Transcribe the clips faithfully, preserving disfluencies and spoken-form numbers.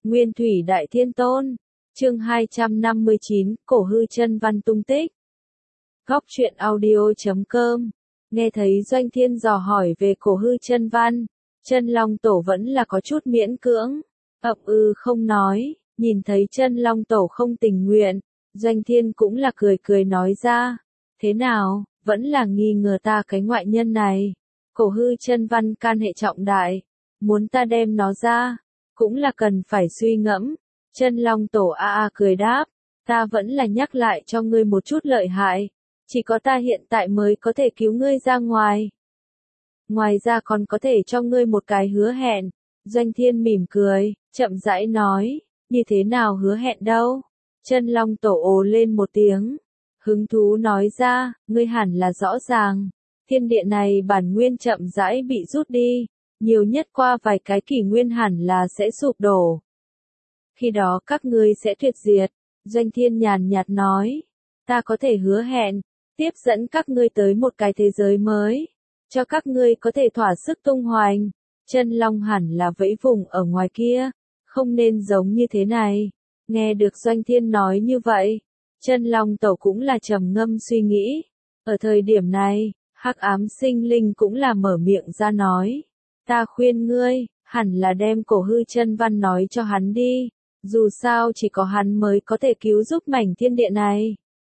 Nguyên Thủy Đại Thiên Tôn. Chương hai trăm năm mươi chín, Cổ Hư Chân Văn tung tích. Góc truyện audio chấm com. Nghe thấy Doanh Thiên dò hỏi về Cổ Hư Chân Văn, Chân Long Tổ vẫn là có chút miễn cưỡng, ậm ừ không nói. Nhìn thấy Chân Long Tổ không tình nguyện, Doanh Thiên cũng là cười cười nói ra, thế nào, vẫn là nghi ngờ ta cái ngoại nhân này. Cổ Hư Chân Văn can hệ trọng đại, muốn ta đem nó ra, cũng là cần phải suy ngẫm. Chân Long Tổ a a cười đáp, ta vẫn là nhắc lại cho ngươi một chút lợi hại, chỉ có ta hiện tại mới có thể cứu ngươi ra ngoài. Ngoài ra còn có thể cho ngươi một cái hứa hẹn. Doanh Thiên mỉm cười, chậm rãi nói, như thế nào hứa hẹn đâu? Chân Long Tổ ồ lên một tiếng, hứng thú nói ra, ngươi hẳn là rõ ràng, thiên địa này bản nguyên chậm rãi bị rút đi, nhiều nhất qua vài cái kỷ nguyên hẳn là sẽ sụp đổ. Khi đó các ngươi sẽ tuyệt diệt. Doanh Thiên nhàn nhạt nói, ta có thể hứa hẹn, tiếp dẫn các ngươi tới một cái thế giới mới, cho các ngươi có thể thỏa sức tung hoành. Chân Long hẳn là vẫy vùng ở ngoài kia, không nên giống như thế này. Nghe được Doanh Thiên nói như vậy, Chân Long Tổ cũng là trầm ngâm suy nghĩ. Ở thời điểm này, Hắc Ám Sinh Linh cũng là mở miệng ra nói, ta khuyên ngươi, hẳn là đem Cổ Hư Chân Văn nói cho hắn đi, dù sao chỉ có hắn mới có thể cứu giúp mảnh thiên địa này.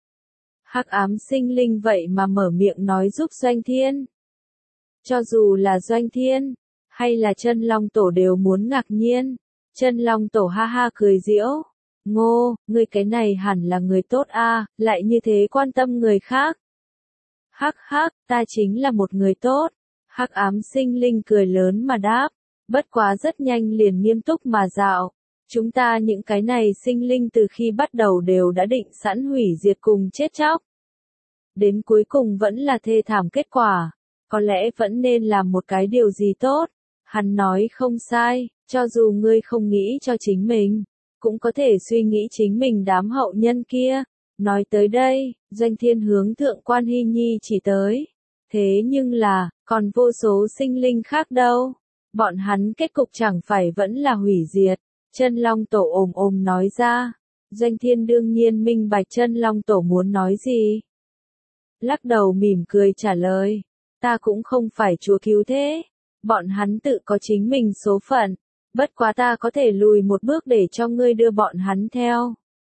Hắc Ám Sinh Linh vậy mà mở miệng nói giúp Doanh Thiên. Cho dù là Doanh Thiên, hay là Chân Long Tổ đều muốn ngạc nhiên. Chân Long Tổ ha ha cười giễu, ngô, ngươi cái này hẳn là người tốt a, lại như thế quan tâm người khác. Hắc hắc, ta chính là một người tốt. Hắc Ám Sinh Linh cười lớn mà đáp, bất quá rất nhanh liền nghiêm túc mà dạo. Chúng ta những cái này sinh linh từ khi bắt đầu đều đã định sẵn hủy diệt cùng chết chóc. Đến cuối cùng vẫn là thê thảm kết quả, có lẽ vẫn nên làm một cái điều gì tốt. Hắn nói không sai, cho dù ngươi không nghĩ cho chính mình, cũng có thể suy nghĩ chính mình đám hậu nhân kia. Nói tới đây, Doanh Thiên hướng Thượng Quan Hy Nhi chỉ tới. Thế nhưng là, còn vô số sinh linh khác đâu? Bọn hắn kết cục chẳng phải vẫn là hủy diệt. Chân Long Tổ ồm ồm nói ra. Doanh Thiên đương nhiên minh bạch Chân Long Tổ muốn nói gì. Lắc đầu mỉm cười trả lời, ta cũng không phải chúa cứu thế. Bọn hắn tự có chính mình số phận, bất quá ta có thể lùi một bước để cho ngươi đưa bọn hắn theo.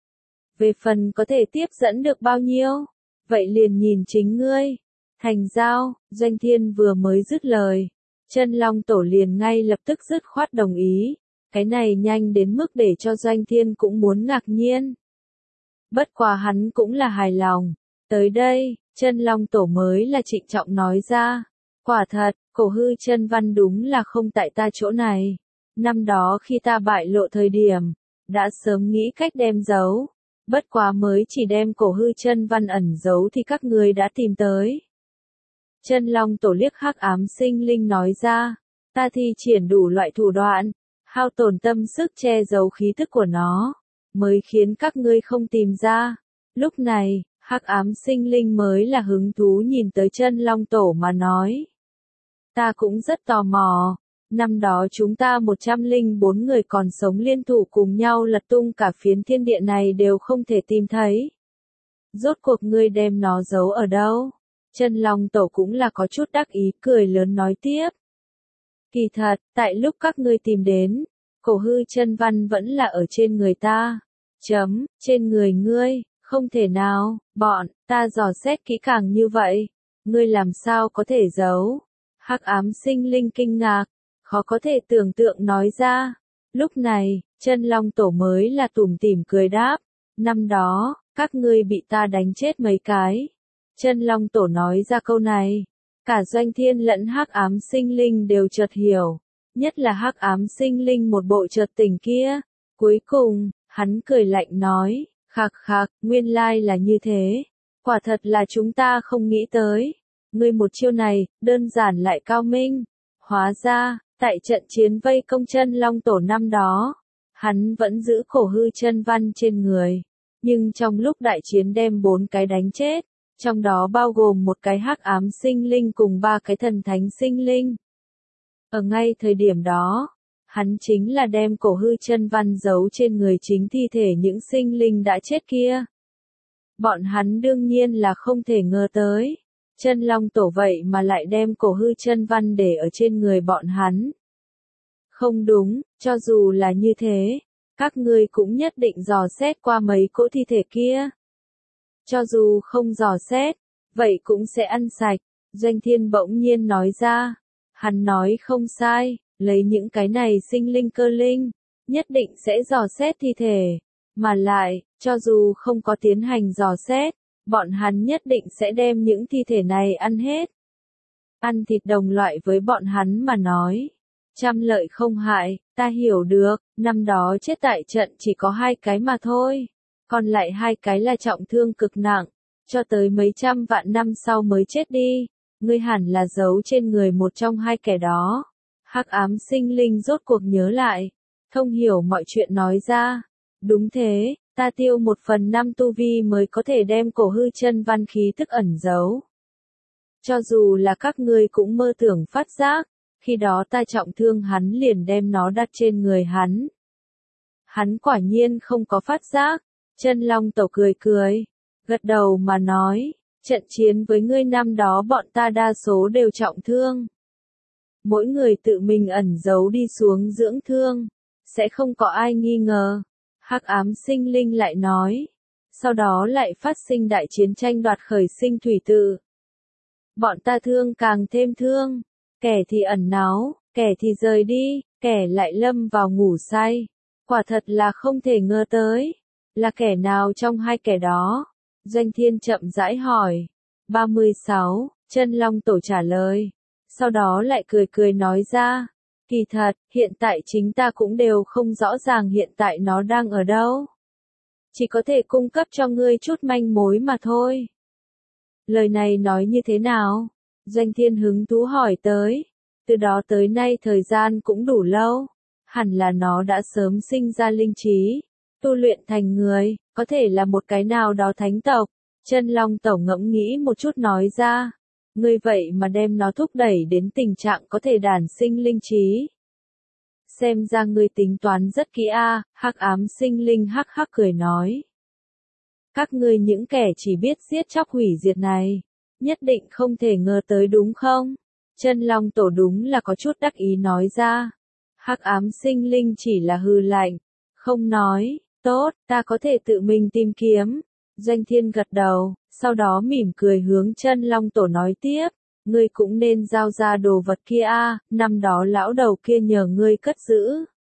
Về phần có thể tiếp dẫn được bao nhiêu, vậy liền nhìn chính ngươi. Thành giao. Doanh Thiên vừa mới dứt lời, Chân Long Tổ liền ngay lập tức dứt khoát đồng ý. Cái này nhanh đến mức để cho Doanh Thiên cũng muốn ngạc nhiên. Bất quá hắn cũng là hài lòng. Tới đây, Chân Long Tổ mới là trịnh trọng nói ra, quả thật, Cổ Hư Chân Văn đúng là không tại ta chỗ này. Năm đó khi ta bại lộ thời điểm, đã sớm nghĩ cách đem giấu. Bất quá mới chỉ đem Cổ Hư Chân Văn ẩn giấu thì các ngươi đã tìm tới. Chân Long Tổ liếc Hắc Ám Sinh Linh nói ra, ta thi triển đủ loại thủ đoạn, hao tổn tâm sức che giấu khí thức của nó, mới khiến các ngươi không tìm ra. Lúc này, Hắc Ám Sinh Linh mới là hứng thú nhìn tới Chân Long Tổ mà nói, ta cũng rất tò mò. Năm đó chúng ta một trăm lẻ bốn người còn sống liên thủ cùng nhau lật tung cả phiến thiên địa này đều không thể tìm thấy. Rốt cuộc ngươi đem nó giấu ở đâu? Chân Long Tổ cũng là có chút đắc ý cười lớn nói tiếp. Kỳ thật, tại lúc các ngươi tìm đến, Cổ Hư Chân Văn vẫn là ở trên người ta. Chấm, trên người ngươi, không thể nào, bọn, ta dò xét kỹ càng như vậy. Ngươi làm sao có thể giấu? Hắc Ám Sinh Linh kinh ngạc, khó có thể tưởng tượng nói ra. Lúc này, Chân Long Tổ mới là tủm tỉm cười đáp, năm đó, các ngươi bị ta đánh chết mấy cái. Chân Long Tổ nói ra câu này, cả Doanh Thiên lẫn Hắc Ám Sinh Linh đều chợt hiểu, nhất là Hắc Ám Sinh Linh một bộ chợt tỉnh kia. Cuối cùng, hắn cười lạnh nói, khạc khạc, nguyên lai là như thế, quả thật là chúng ta không nghĩ tới. Ngươi một chiêu này, đơn giản lại cao minh. Hóa ra, tại trận chiến vây công Chân Long Tổ năm đó, hắn vẫn giữ Cổ Hư Chân Văn trên người, nhưng trong lúc đại chiến đem bốn cái đánh chết, trong đó bao gồm một cái Hắc Ám Sinh Linh cùng ba cái Thần Thánh Sinh Linh. Ở ngay thời điểm đó, Hắn chính là đem cổ hư chân văn giấu trên người chính thi thể những sinh linh đã chết kia. Bọn hắn đương nhiên là không thể ngờ tới. Chân Long Tổ vậy mà lại đem cổ hư chân văn để ở trên người bọn hắn. Không đúng, cho dù là như thế, các ngươi cũng nhất định dò xét qua mấy cỗ thi thể kia. Cho dù không dò xét, vậy cũng sẽ ăn sạch. Doanh Thiên bỗng nhiên nói ra. Hắn nói không sai, lấy những cái này sinh linh cơ linh, nhất định sẽ dò xét thi thể. Mà lại, cho dù không có tiến hành dò xét, bọn hắn nhất định sẽ đem những thi thể này ăn hết. Ăn thịt đồng loại với bọn hắn mà nói. Trăm lợi không hại, ta hiểu được, năm đó chết tại trận chỉ có hai cái mà thôi. Còn lại hai cái là trọng thương cực nặng, cho tới mấy trăm vạn năm sau mới chết đi. Ngươi hẳn là giấu trên người một trong hai kẻ đó. Hắc ám sinh linh rốt cuộc nhớ lại, thông hiểu mọi chuyện nói ra. Đúng thế, ta tiêu một phần năm tu vi mới có thể đem cổ hư chân văn khí tức ẩn giấu. Cho dù là các ngươi cũng mơ tưởng phát giác, khi đó ta trọng thương hắn liền đem nó đặt trên người hắn. Hắn quả nhiên không có phát giác. Chân Long Tổ cười cười, gật đầu mà nói, trận chiến với ngươi năm đó bọn ta đa số đều trọng thương. Mỗi người tự mình ẩn giấu đi xuống dưỡng thương, sẽ không có ai nghi ngờ. Hắc ám sinh linh lại nói, sau đó lại phát sinh đại chiến tranh đoạt khởi sinh thủy tự. Bọn ta thương càng thêm thương, kẻ thì ẩn náu, kẻ thì rời đi, kẻ lại lâm vào ngủ say. Quả thật là không thể ngờ tới, là kẻ nào trong hai kẻ đó? Doanh Thiên chậm rãi hỏi. ba mươi sáu, Chân Long Tổ trả lời. Sau đó lại cười cười nói ra. Kỳ thật, hiện tại chính ta cũng đều không rõ ràng hiện tại nó đang ở đâu. Chỉ có thể cung cấp cho ngươi chút manh mối mà thôi. Lời này nói như thế nào? Doanh Thiên hứng thú hỏi tới. Từ đó tới nay thời gian cũng đủ lâu. Hẳn là nó đã sớm sinh ra linh trí, tu luyện thành người, có thể là một cái nào đó thánh tộc. Chân Long Tổ ngẫm nghĩ một chút nói ra. Ngươi vậy mà đem nó thúc đẩy đến tình trạng có thể đản sinh linh trí. Xem ra ngươi tính toán rất kỹ a. Hắc ám sinh linh hắc hắc cười nói. Các ngươi những kẻ chỉ biết giết chóc hủy diệt này, nhất định không thể ngờ tới đúng không? Chân Long Tổ đúng là có chút đắc ý nói ra. Hắc ám sinh linh chỉ là hừ lạnh, không nói. Tốt, ta có thể tự mình tìm kiếm. Doanh Thiên gật đầu, sau đó mỉm cười hướng Chân Long Tổ nói tiếp. Ngươi cũng nên giao ra đồ vật kia a, năm đó lão đầu kia nhờ ngươi cất giữ.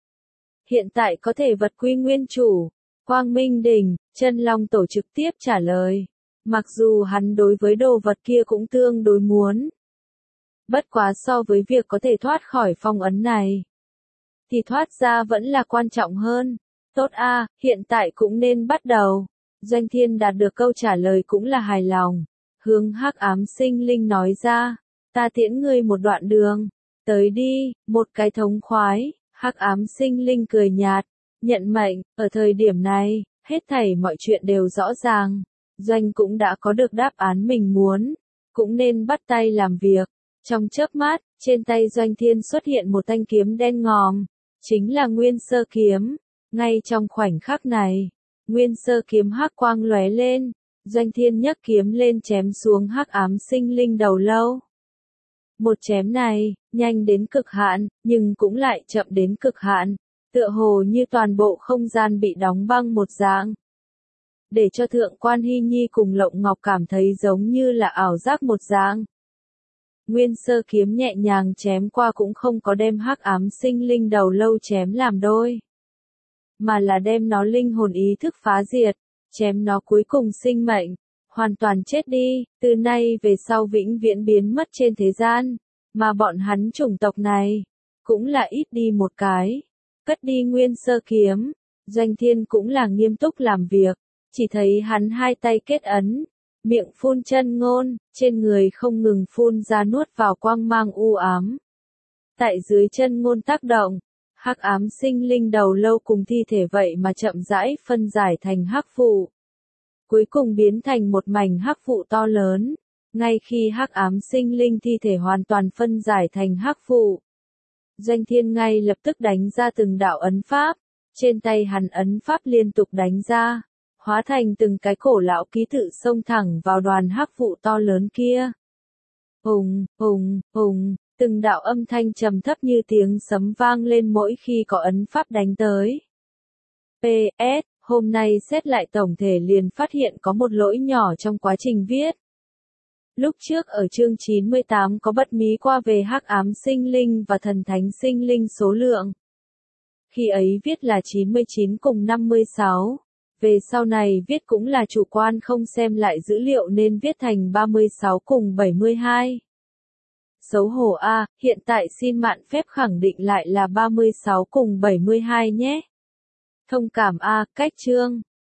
Hiện tại có thể vật quy nguyên chủ. Quang Minh Đỉnh, Chân Long Tổ trực tiếp trả lời. Mặc dù hắn đối với đồ vật kia cũng tương đối muốn. Bất quá so với việc có thể thoát khỏi phong ấn này, thì thoát ra vẫn là quan trọng hơn. Tốt a, hiện tại cũng nên bắt đầu. Doanh Thiên đạt được câu trả lời cũng là hài lòng. Hướng hắc ám sinh linh nói ra, ta tiễn ngươi một đoạn đường. Tới đi, một cái thống khoái. Hắc ám sinh linh cười nhạt, nhận mệnh. Ở thời điểm này, hết thảy mọi chuyện đều rõ ràng. Doanh cũng đã có được đáp án mình muốn, cũng nên bắt tay làm việc. Trong chớp mắt, trên tay Doanh Thiên xuất hiện một thanh kiếm đen ngòm, chính là Nguyên Sơ Kiếm. Ngay trong khoảnh khắc này, Nguyên Sơ Kiếm hắc quang lóe lên, Doanh Thiên nhấc kiếm lên chém xuống hắc ám sinh linh đầu lâu. Một chém này, nhanh đến cực hạn, nhưng cũng lại chậm đến cực hạn, tựa hồ như toàn bộ không gian bị đóng băng một dạng. Để cho Thượng Quan Hy Nhi cùng Lộng Ngọc cảm thấy giống như là ảo giác một dạng. Nguyên Sơ Kiếm nhẹ nhàng chém qua cũng không có đem hắc ám sinh linh đầu lâu chém làm đôi, mà là đem nó linh hồn ý thức phá diệt, chém nó cuối cùng sinh mệnh, hoàn toàn chết đi, từ nay về sau vĩnh viễn biến mất trên thế gian, mà bọn hắn chủng tộc này, cũng là ít đi một cái. Cất đi Nguyên Sơ Kiếm, Doanh Thiên cũng là nghiêm túc làm việc, chỉ thấy hắn hai tay kết ấn, miệng phun chân ngôn, trên người không ngừng phun ra nuốt vào quang mang u ám. Tại dưới chân ngôn tác động, hắc ám sinh linh đầu lâu cùng thi thể vậy mà chậm rãi phân giải thành hắc vụ. Cuối cùng biến thành một mảnh hắc vụ to lớn. Ngay khi hắc ám sinh linh thi thể hoàn toàn phân giải thành hắc vụ, Doanh Thiên ngay lập tức đánh ra từng đạo ấn pháp, trên tay hắn ấn pháp liên tục đánh ra, hóa thành từng cái cổ lão ký tự xông thẳng vào đoàn hắc vụ to lớn kia. Hùng, hùng, hùng, từng đạo âm thanh trầm thấp như tiếng sấm vang lên mỗi khi có ấn pháp đánh tới. pê ét, hôm nay xét lại tổng thể liền phát hiện có một lỗi nhỏ trong quá trình viết. Lúc trước ở chương chín mươi tám có bật mí qua về hắc ám sinh linh và thần thánh sinh linh số lượng. Khi ấy viết là chín mươi chín cùng năm mươi sáu. Về sau này viết cũng là chủ quan không xem lại dữ liệu nên viết thành ba mươi sáu cùng bảy mươi hai. Xấu hổ a, hiện tại xin mạn phép khẳng định lại là ba mươi sáu cùng bảy mươi hai nhé. Thông cảm a, cách chương.